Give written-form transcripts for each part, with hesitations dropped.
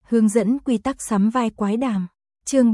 Hướng dẫn quy tắc sắm vai quái đàm. Chương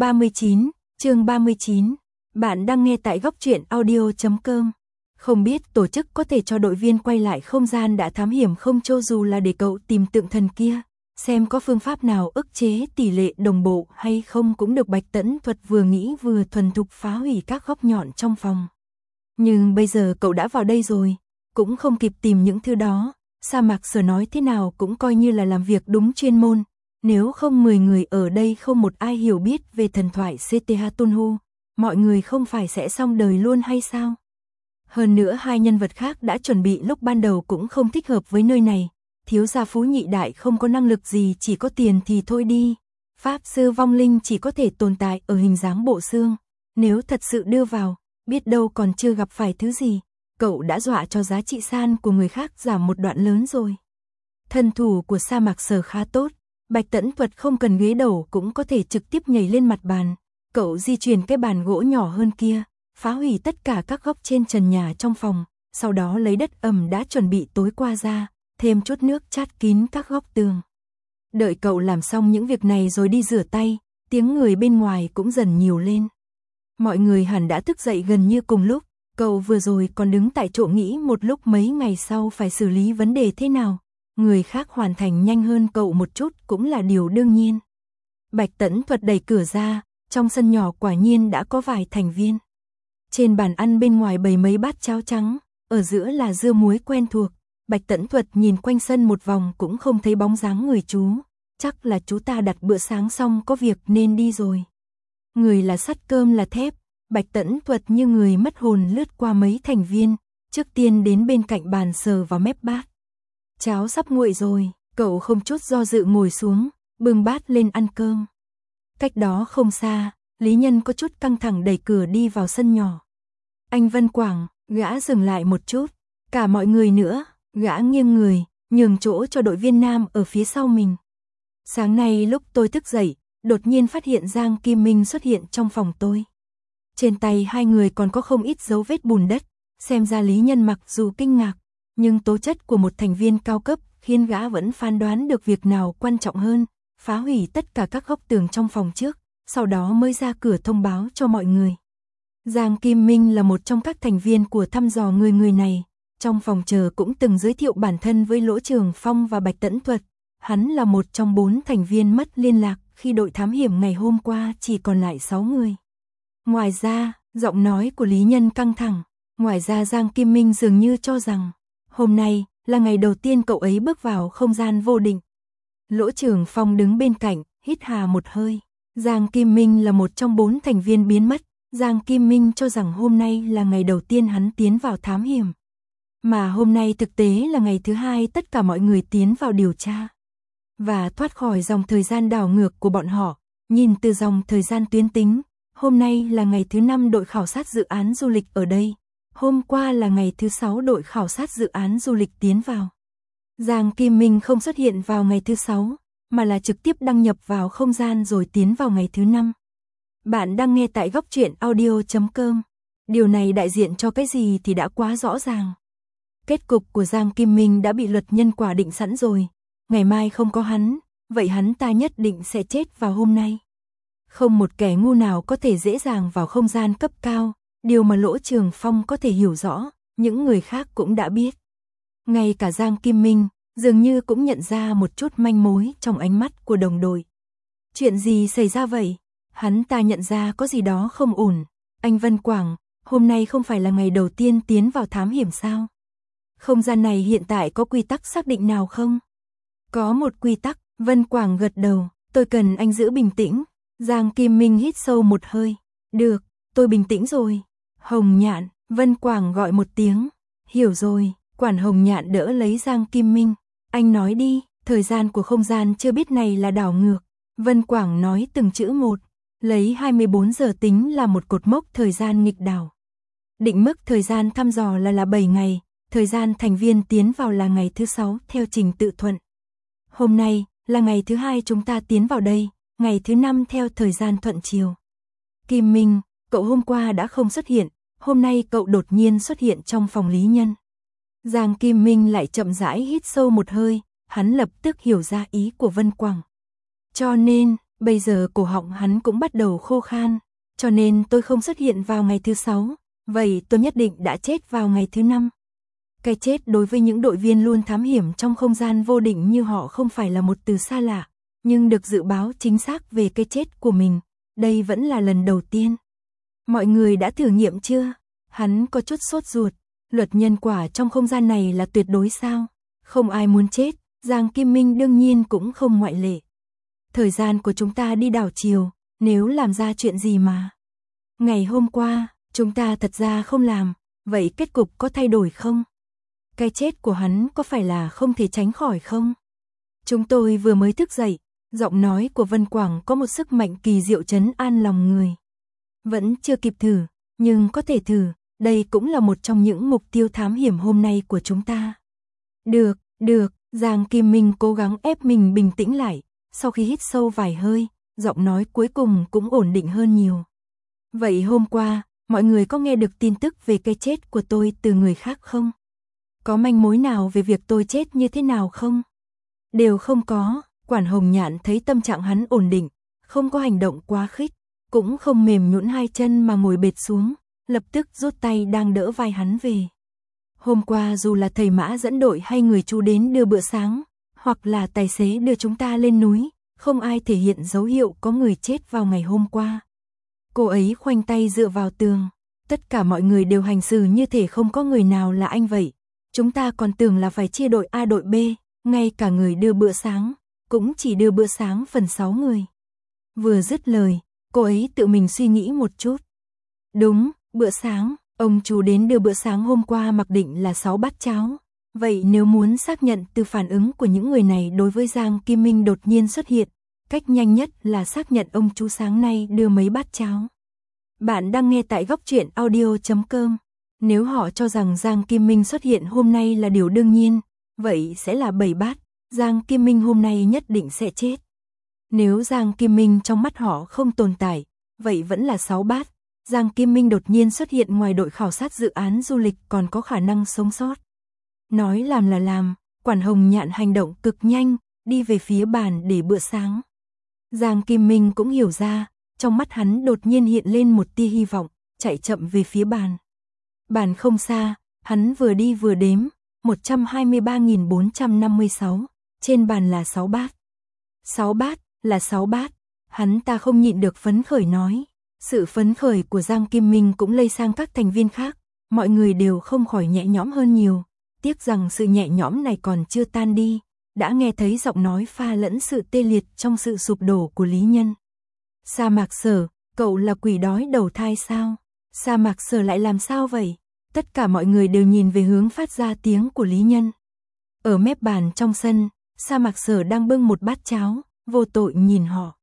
39. Bạn đang nghe tại góc truyện audio.com. Không biết tổ chức có thể cho đội viên quay lại không gian đã thám hiểm không, cho dù là để cậu tìm tượng thần kia, xem có phương pháp nào ức chế tỷ lệ đồng bộ hay không cũng được. Bạch Tẫn Thuật vừa nghĩ vừa thuần thục phá hủy các góc nhọn trong phòng. Nhưng bây giờ cậu đã vào đây rồi, cũng không kịp tìm những thứ đó. Sa Mạc Sở nói thế nào cũng coi như là làm việc đúng chuyên môn. Nếu không 10 người ở đây không một ai hiểu biết về thần thoại CTH Tunhu, mọi người không phải sẽ xong đời luôn hay sao? Hơn nữa hai nhân vật khác đã chuẩn bị lúc ban đầu cũng không thích hợp với nơi này. Thiếu gia Phú Nhị Đại không có năng lực gì, chỉ có tiền thì thôi đi. Pháp sư vong linh chỉ có thể tồn tại ở hình dáng bộ xương. Nếu thật sự đưa vào, biết đâu còn chưa gặp phải thứ gì. Cậu đã dọa cho giá trị san của người khác giảm một đoạn lớn rồi. Thân thủ của Sa Mạc Sở khá tốt. Bạch Tẫn Thuật không cần ghế đầu cũng có thể trực tiếp nhảy lên mặt bàn. Cậu di chuyển cái bàn gỗ nhỏ hơn kia, phá hủy tất cả các góc trên trần nhà trong phòng, sau đó lấy đất ẩm đã chuẩn bị tối qua ra, thêm chút nước chát kín các góc tường. Đợi cậu làm xong những việc này rồi đi rửa tay, tiếng người bên ngoài cũng dần nhiều lên. Mọi người hẳn đã thức dậy gần như cùng lúc. Cậu vừa rồi còn đứng tại chỗ nghĩ một lúc mấy ngày sau phải xử lý vấn đề thế nào. Người khác hoàn thành nhanh hơn cậu một chút cũng là điều đương nhiên. Bạch Tẫn Thuật đẩy cửa ra, trong sân nhỏ quả nhiên đã có vài thành viên. Trên bàn ăn bên ngoài bày mấy bát cháo trắng, ở giữa là dưa muối quen thuộc. Bạch Tẫn Thuật nhìn quanh sân một vòng cũng không thấy bóng dáng người chú. Chắc là chú ta đặt bữa sáng xong có việc nên đi rồi. Người là sắt cơm là thép. Bạch Tẫn Thuật như người mất hồn lướt qua mấy thành viên, trước tiên đến bên cạnh bàn sờ vào mép bát. Cháo sắp nguội rồi, cậu không chút do dự ngồi xuống, bưng bát lên ăn cơm. Cách đó không xa, Lý Nhân có chút căng thẳng đẩy cửa đi vào sân nhỏ. Anh Vân Quảng, gã dừng lại một chút, cả mọi người nữa, gã nghiêng người, nhường chỗ cho đội viên nam ở phía sau mình. Sáng nay lúc tôi thức dậy, đột nhiên phát hiện Giang Kim Minh xuất hiện trong phòng tôi. Trên tay hai người còn có không ít dấu vết bùn đất, xem ra Lý Nhân mặc dù kinh ngạc, nhưng tố chất của một thành viên cao cấp khiến gã vẫn phán đoán được việc nào quan trọng hơn, phá hủy tất cả các góc tường trong phòng trước, sau đó mới ra cửa thông báo cho mọi người. Giang Kim Minh là một trong các thành viên của thăm dò người này, trong phòng chờ cũng từng giới thiệu bản thân với Lỗ Trường Phong và Bạch Tẫn Thuật. Hắn là một trong 4 thành viên mất liên lạc khi đội thám hiểm ngày hôm qua chỉ còn lại 6 người. Ngoài ra, giọng nói của Lý Nhân căng thẳng. Ngoài ra Giang Kim Minh dường như cho rằng hôm nay là ngày đầu tiên cậu ấy bước vào không gian vô định. Lỗ Trường Phong đứng bên cạnh, hít hà một hơi. Giang Kim Minh là một trong 4 thành viên biến mất. Giang Kim Minh cho rằng hôm nay là ngày đầu tiên hắn tiến vào thám hiểm. Mà hôm nay thực tế là ngày thứ 2 tất cả mọi người tiến vào điều tra. Và thoát khỏi dòng thời gian đảo ngược của bọn họ. Nhìn từ dòng thời gian tuyến tính, hôm nay là ngày thứ 5 đội khảo sát dự án du lịch ở đây. Hôm qua là ngày thứ 6 đội khảo sát dự án du lịch tiến vào. Giang Kim Minh không xuất hiện vào ngày thứ 6, mà là trực tiếp đăng nhập vào không gian rồi tiến vào ngày thứ 5. Bạn đang nghe tại góc truyện audio.com. Điều này đại diện cho cái gì thì đã quá rõ ràng. Kết cục của Giang Kim Minh đã bị luật nhân quả định sẵn rồi. Ngày mai không có hắn, vậy hắn ta nhất định sẽ chết vào hôm nay. Không một kẻ ngu nào có thể dễ dàng vào không gian cấp cao. Điều mà Lỗ Trường Phong có thể hiểu rõ, những người khác cũng đã biết. Ngay cả Giang Kim Minh, dường như cũng nhận ra một chút manh mối trong ánh mắt của đồng đội. Chuyện gì xảy ra vậy? Hắn ta nhận ra có gì đó không ổn. Anh Vân Quảng, hôm nay không phải là ngày đầu tiên tiến vào thám hiểm sao? Không gian này hiện tại có quy tắc xác định nào không? Có một quy tắc, Vân Quảng gật đầu, tôi cần anh giữ bình tĩnh. Giang Kim Minh hít sâu một hơi. Được, tôi bình tĩnh rồi. Hồng Nhạn, Vân Quảng gọi một tiếng. Hiểu rồi, quản Hồng Nhạn đỡ lấy Giang Kim Minh. Anh nói đi, thời gian của không gian chưa biết này là đảo ngược. Vân Quảng nói từng chữ một. Lấy 24 giờ tính là một cột mốc thời gian nghịch đảo. Định mức thời gian thăm dò là 7 ngày. Thời gian thành viên tiến vào là ngày thứ 6 theo trình tự thuận. Hôm nay là ngày thứ 2 chúng ta tiến vào đây. Ngày thứ 5 theo thời gian thuận chiều. Kim Minh, cậu hôm qua đã không xuất hiện, hôm nay cậu đột nhiên xuất hiện trong phòng Lý Nhân. Giang Kim Minh lại chậm rãi hít sâu một hơi, hắn lập tức hiểu ra ý của Vân Quảng. Cho nên, bây giờ cổ họng hắn cũng bắt đầu khô khan, cho nên tôi không xuất hiện vào ngày thứ 6, vậy tôi nhất định đã chết vào ngày thứ 5. Cái chết đối với những đội viên luôn thám hiểm trong không gian vô định như họ không phải là một từ xa lạ, nhưng được dự báo chính xác về cái chết của mình, đây vẫn là lần đầu tiên. Mọi người đã thử nghiệm chưa? Hắn có chút sốt ruột, luật nhân quả trong không gian này là tuyệt đối sao? Không ai muốn chết, Giang Kim Minh đương nhiên cũng không ngoại lệ. Thời gian của chúng ta đi đảo chiều, nếu làm ra chuyện gì mà. Ngày hôm qua, chúng ta thật ra không làm, vậy kết cục có thay đổi không? Cái chết của hắn có phải là không thể tránh khỏi không? Chúng tôi vừa mới thức dậy, giọng nói của Vân Quảng có một sức mạnh kỳ diệu trấn an lòng người. Vẫn chưa kịp thử, nhưng có thể thử, đây cũng là một trong những mục tiêu thám hiểm hôm nay của chúng ta. Được, Giang Kim Minh cố gắng ép mình bình tĩnh lại, sau khi hít sâu vài hơi, giọng nói cuối cùng cũng ổn định hơn nhiều. Vậy hôm qua, mọi người có nghe được tin tức về cái chết của tôi từ người khác không? Có manh mối nào về việc tôi chết như thế nào không? Đều không có, Quản Hồng Nhạn thấy tâm trạng hắn ổn định, không có hành động quá khích, cũng không mềm nhũn hai chân mà ngồi bệt xuống, lập tức rút tay đang đỡ vai hắn về. Hôm qua dù là thầy Mã dẫn đội hay người chú đến đưa bữa sáng, hoặc là tài xế đưa chúng ta lên núi, không ai thể hiện dấu hiệu có người chết vào ngày hôm qua. Cô ấy khoanh tay dựa vào tường, tất cả mọi người đều hành xử như thể không có người nào là anh vậy. Chúng ta còn tưởng là phải chia đội A đội B, ngay cả người đưa bữa sáng, cũng chỉ đưa bữa sáng phần 6 người. Vừa dứt lời, cô ấy tự mình suy nghĩ một chút. Đúng, bữa sáng, ông chú đến đưa bữa sáng hôm qua mặc định là 6 bát cháo. Vậy nếu muốn xác nhận từ phản ứng của những người này đối với Giang Kim Minh đột nhiên xuất hiện, cách nhanh nhất là xác nhận ông chú sáng nay đưa mấy bát cháo. Bạn đang nghe tại góc truyện audio.com. Nếu họ cho rằng Giang Kim Minh xuất hiện hôm nay là điều đương nhiên, vậy sẽ là 7 bát, Giang Kim Minh hôm nay nhất định sẽ chết. Nếu Giang Kim Minh trong mắt họ không tồn tại, vậy vẫn là 6 bát, Giang Kim Minh đột nhiên xuất hiện ngoài đội khảo sát dự án du lịch còn có khả năng sống sót. Nói làm là làm, Quản Hồng Nhạn hành động cực nhanh, đi về phía bàn để bữa sáng. Giang Kim Minh cũng hiểu ra, trong mắt hắn đột nhiên hiện lên một tia hy vọng, chạy chậm về phía bàn. Bàn không xa, hắn vừa đi vừa đếm, 123.456, trên bàn là 6 bát. 6 bát, là 6 bát, hắn ta không nhịn được phấn khởi nói. Sự phấn khởi của Giang Kim Minh cũng lây sang các thành viên khác, mọi người đều không khỏi nhẹ nhõm hơn nhiều. Tiếc rằng sự nhẹ nhõm này còn chưa tan đi, đã nghe thấy giọng nói pha lẫn sự tê liệt trong sự sụp đổ của Lý Nhân. Sa Mạc Sở, cậu là quỷ đói đầu thai sao? Sa Mạc Sở lại làm sao vậy? Tất cả mọi người đều nhìn về hướng phát ra tiếng của Lý Nhân. Ở mép bàn trong sân, Sa Mạc Sở đang bưng một bát cháo, vô tội nhìn họ.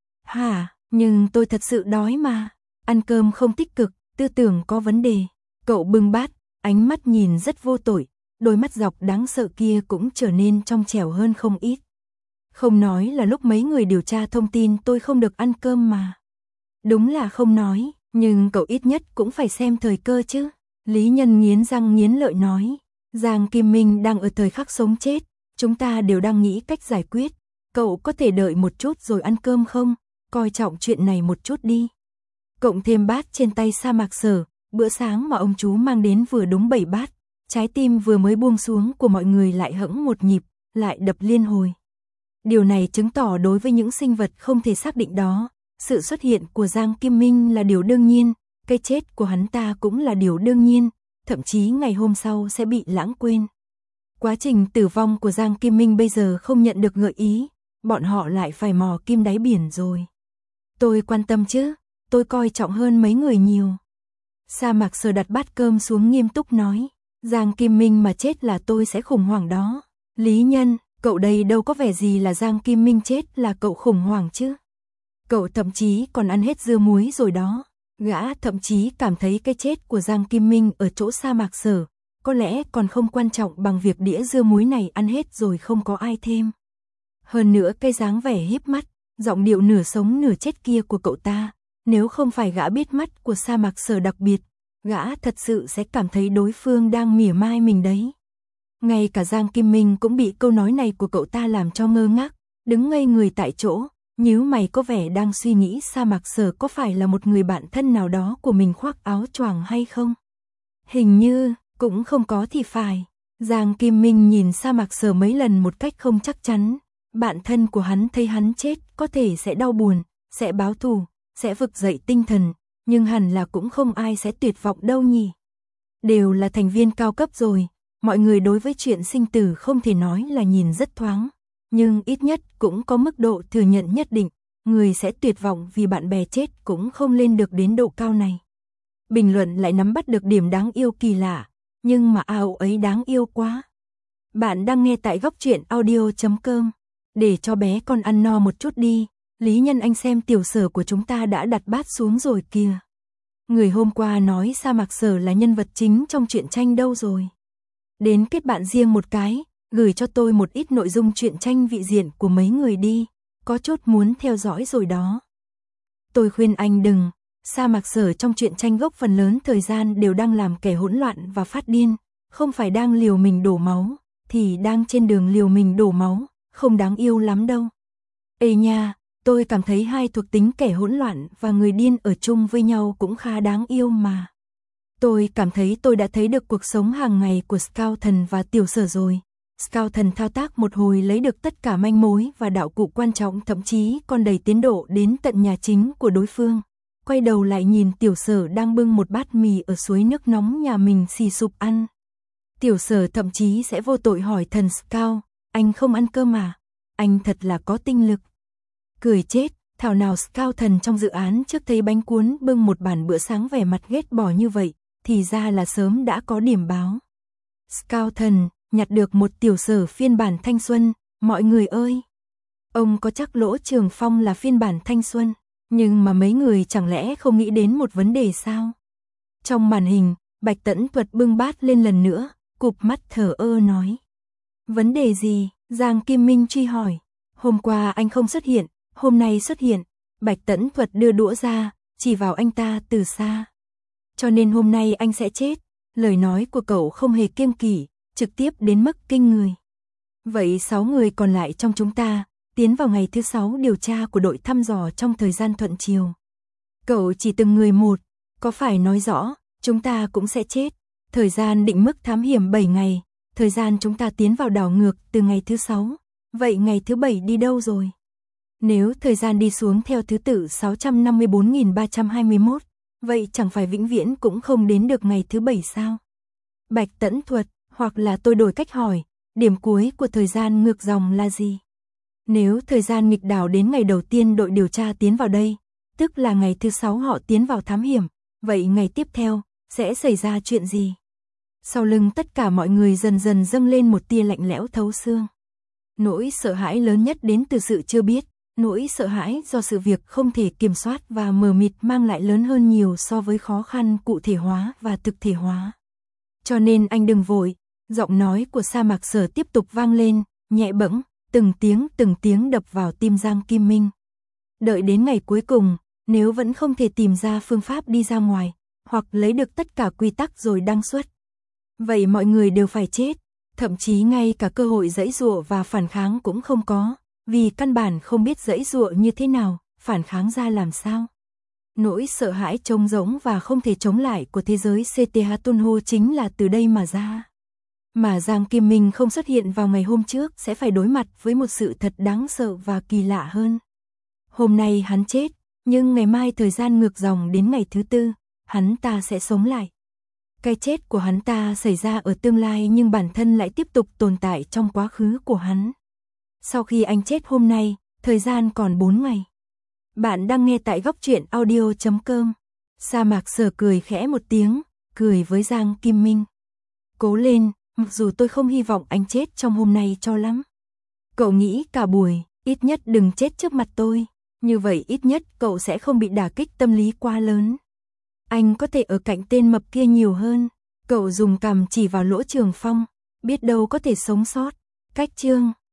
Hả, nhưng tôi thật sự đói mà. Ăn cơm không tích cực, tư tưởng có vấn đề. Cậu bưng bát, ánh mắt nhìn rất vô tội, đôi mắt dọc đáng sợ kia cũng trở nên trong trẻo hơn không ít. Không nói là lúc mấy người điều tra thông tin tôi không được ăn cơm mà. Đúng là không nói, nhưng cậu ít nhất cũng phải xem thời cơ chứ. Lý Nhân nghiến răng nghiến lợi nói. Giang Kim Minh đang ở thời khắc sống chết, chúng ta đều đang nghĩ cách giải quyết. Cậu có thể đợi một chút rồi ăn cơm không? Coi trọng chuyện này một chút đi. Cộng thêm bát trên tay Sa Mạc Sở, bữa sáng mà ông chú mang đến vừa đúng 7 bát. Trái tim vừa mới buông xuống của mọi người lại hững một nhịp, lại đập liên hồi. Điều này chứng tỏ đối với những sinh vật không thể xác định đó, sự xuất hiện của Giang Kim Minh là điều đương nhiên, cái chết của hắn ta cũng là điều đương nhiên, thậm chí ngày hôm sau sẽ bị lãng quên. Quá trình tử vong của Giang Kim Minh bây giờ không nhận được gợi ý, bọn họ lại phải mò kim đáy biển rồi. Tôi quan tâm chứ, tôi coi trọng hơn mấy người nhiều. Sa Mạc Sở đặt bát cơm xuống nghiêm túc nói. Giang Kim Minh mà chết là tôi sẽ khủng hoảng đó. Lý Nhân, cậu đây đâu có vẻ gì là Giang Kim Minh chết là cậu khủng hoảng chứ. Cậu thậm chí còn ăn hết dưa muối rồi đó. Gã thậm chí cảm thấy cái chết của Giang Kim Minh ở chỗ Sa Mạc Sở, có lẽ còn không quan trọng bằng việc đĩa dưa muối này ăn hết rồi không có ai thêm. Hơn nữa cái dáng vẻ híp mắt, giọng điệu nửa sống nửa chết kia của cậu ta, nếu không phải gã biết mắt của Sa Mạc Sở đặc biệt, gã thật sự sẽ cảm thấy đối phương đang mỉa mai mình đấy. Ngay cả Giang Kim Minh cũng bị câu nói này của cậu ta làm cho ngơ ngác, đứng ngây người tại chỗ, Nhíu mày có vẻ đang suy nghĩ Sa Mạc Sở có phải là một người bạn thân nào đó của mình khoác áo choàng hay không. Hình như, cũng không có thì phải. Giang Kim Minh nhìn Sa Mạc Sở mấy lần một cách không chắc chắn. Bạn thân của hắn thấy hắn chết có thể sẽ đau buồn, sẽ báo thù, sẽ vực dậy tinh thần, nhưng hẳn là cũng không ai sẽ tuyệt vọng đâu nhỉ. Đều là thành viên cao cấp rồi, mọi người đối với chuyện sinh tử không thể nói là nhìn rất thoáng, nhưng ít nhất cũng có mức độ thừa nhận nhất định, người sẽ tuyệt vọng vì bạn bè chết cũng không lên được đến độ cao này. Bình luận lại nắm bắt được điểm đáng yêu kỳ lạ, nhưng mà ấy đáng yêu quá. Bạn đang nghe tại góc truyện audio.com. Để cho bé con ăn no một chút đi, Lý Nhân Anh xem Tiểu Sở của chúng ta đã đặt bát xuống rồi kìa. Người hôm qua nói Sa Mạc Sở là nhân vật chính trong truyện tranh đâu rồi. Đến kết bạn riêng một cái, gửi cho tôi một ít nội dung truyện tranh vị diện của mấy người đi, có chút muốn theo dõi rồi đó. Tôi khuyên anh đừng, Sa Mạc Sở trong truyện tranh gốc phần lớn thời gian đều đang làm kẻ hỗn loạn và phát điên, không phải đang liều mình đổ máu, thì đang trên đường liều mình đổ máu, không đáng yêu lắm đâu. Ê nha, tôi cảm thấy hai thuộc tính kẻ hỗn loạn và người điên ở chung với nhau cũng khá đáng yêu mà. Tôi cảm thấy tôi đã thấy được cuộc sống hàng ngày của Scout Thần và Tiểu Sở rồi. Scout Thần thao tác một hồi lấy được tất cả manh mối và đạo cụ quan trọng, thậm chí còn đẩy tiến độ đến tận nhà chính của đối phương. Quay đầu lại nhìn Tiểu Sở đang bưng một bát mì ở suối nước nóng nhà mình xì sụp ăn. Tiểu Sở thậm chí sẽ vô tội hỏi thần Scout, anh không ăn cơm à? Anh thật là có tinh lực. Cười chết, thảo nào Scout Thần trong dự án trước thấy bánh cuốn bưng một bàn bữa sáng vẻ mặt ghét bỏ như vậy, thì ra là sớm đã có điểm báo. Scout Thần, nhặt được một Tiểu Sở phiên bản thanh xuân, mọi người ơi. Ông có chắc Lỗ Trường Phong là phiên bản thanh xuân, nhưng mà mấy người chẳng lẽ không nghĩ đến một vấn đề sao? Trong màn hình, Bạch Tẫn Thuật bưng bát lên lần nữa, cụp mắt thở ơ nói. Vấn đề gì? Giang Kim Minh truy hỏi. Hôm qua anh không xuất hiện, hôm nay xuất hiện. Bạch Tẫn Thuật đưa đũa ra, chỉ vào anh ta từ xa. Cho nên hôm nay anh sẽ chết. Lời nói của cậu không hề kiêng kỵ, trực tiếp đến mức kinh người. Vậy 6 người còn lại trong chúng ta, tiến vào ngày thứ 6 điều tra của đội thăm dò trong thời gian thuận chiều. Cậu chỉ từng người một, có phải nói rõ, chúng ta cũng sẽ chết. Thời gian định mức thám hiểm 7 ngày, thời gian chúng ta tiến vào đảo ngược từ ngày thứ 6, vậy ngày thứ 7 đi đâu rồi? Nếu thời gian đi xuống theo thứ tự 654.321, vậy chẳng phải vĩnh viễn cũng không đến được ngày thứ 7 sao? Bạch Tẫn Thuật, hoặc là tôi đổi cách hỏi, điểm cuối của thời gian ngược dòng là gì? Nếu thời gian nghịch đảo đến ngày đầu tiên đội điều tra tiến vào đây, tức là ngày thứ 6 họ tiến vào thám hiểm, vậy ngày tiếp theo, sẽ xảy ra chuyện gì? Sau lưng tất cả mọi người dần dần dâng lên một tia lạnh lẽo thấu xương. Nỗi sợ hãi lớn nhất đến từ sự chưa biết, nỗi sợ hãi do sự việc không thể kiểm soát và mờ mịt mang lại lớn hơn nhiều so với khó khăn cụ thể hóa và thực thể hóa. Cho nên anh đừng vội, giọng nói của Sa Mạc Sở tiếp tục vang lên, nhẹ bẫng, từng tiếng đập vào tim Giang Kim Minh. Đợi đến ngày cuối cùng, nếu vẫn không thể tìm ra phương pháp đi ra ngoài, hoặc lấy được tất cả quy tắc rồi đăng xuất, vậy mọi người đều phải chết, thậm chí ngay cả cơ hội giãy giụa và phản kháng cũng không có, vì căn bản không biết giãy giụa như thế nào, phản kháng ra làm sao. Nỗi sợ hãi trống rỗng và không thể chống lại của thế giới CTH Tunho chính là từ đây mà ra. Mà Giang Kim Minh không xuất hiện vào ngày hôm trước sẽ phải đối mặt với một sự thật đáng sợ và kỳ lạ hơn. Hôm nay hắn chết, nhưng ngày mai thời gian ngược dòng đến ngày thứ 4, hắn ta sẽ sống lại. Cái chết của hắn ta xảy ra ở tương lai nhưng bản thân lại tiếp tục tồn tại trong quá khứ của hắn. Sau khi anh chết hôm nay, thời gian còn 4 ngày. Bạn đang nghe tại góc truyện audio.com. Sa Mạc Sở cười khẽ một tiếng, cười với Giang Kim Minh. Cố lên, mặc dù tôi không hy vọng anh chết trong hôm nay cho lắm. Cậu nghĩ cả buổi, ít nhất đừng chết trước mặt tôi. Như vậy ít nhất cậu sẽ không bị đả kích tâm lý quá lớn. Anh có thể ở cạnh tên mập kia nhiều hơn. Cậu dùng cằm chỉ vào Lỗ Trường Phong, biết đâu có thể sống sót. Cách chương